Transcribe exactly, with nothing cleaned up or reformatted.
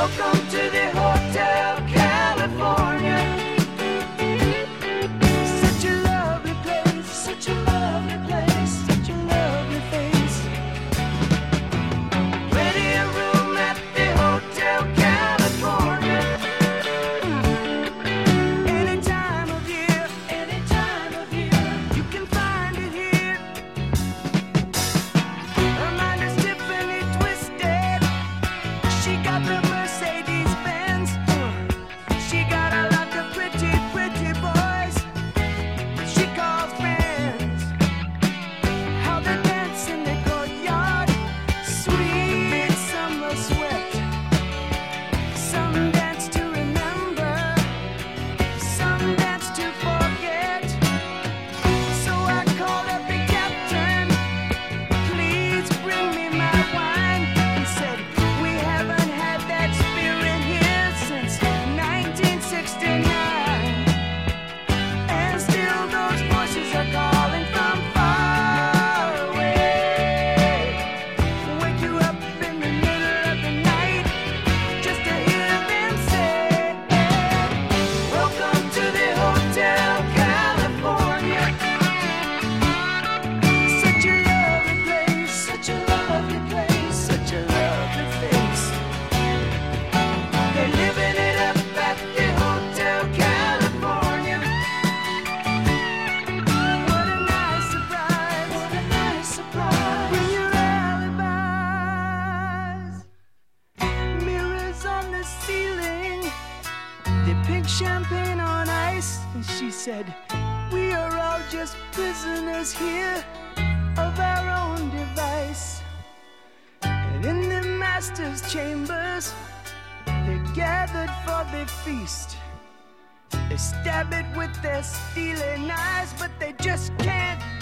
Welcome to the Hotel California. Such a lovely place, such a lovely place, such a lovely face. Plenty of room at the Hotel California. Any time of year, any time of year, you can find it here. Her mind is Tiffany twisted. She got the Mercedes Benz. She got a lot of pretty, pretty boys she calls friends. How they dance in the courtyard, sweet summer sweat. Some dance to remember, some dance to forget. So I called up the captain, please bring me my wine. He said, we haven't had that spirit here since nineteen sixty-nine. And still those voices are calling from far away. Wake you up in the middle of the night just to hear them say, welcome to the Hotel California. Such a lovely place, such a lovely place, such a lovely face. They're living it up at the Hotel California. What a nice surprise, what a nice surprise. Bring your alibis. Mirrors on the ceiling, the pink champagne on ice. And she said, we are all just prisoners here of our own device. And in the master's chambers, they gathered for the feast. They stab it with their steely knives, but they just can't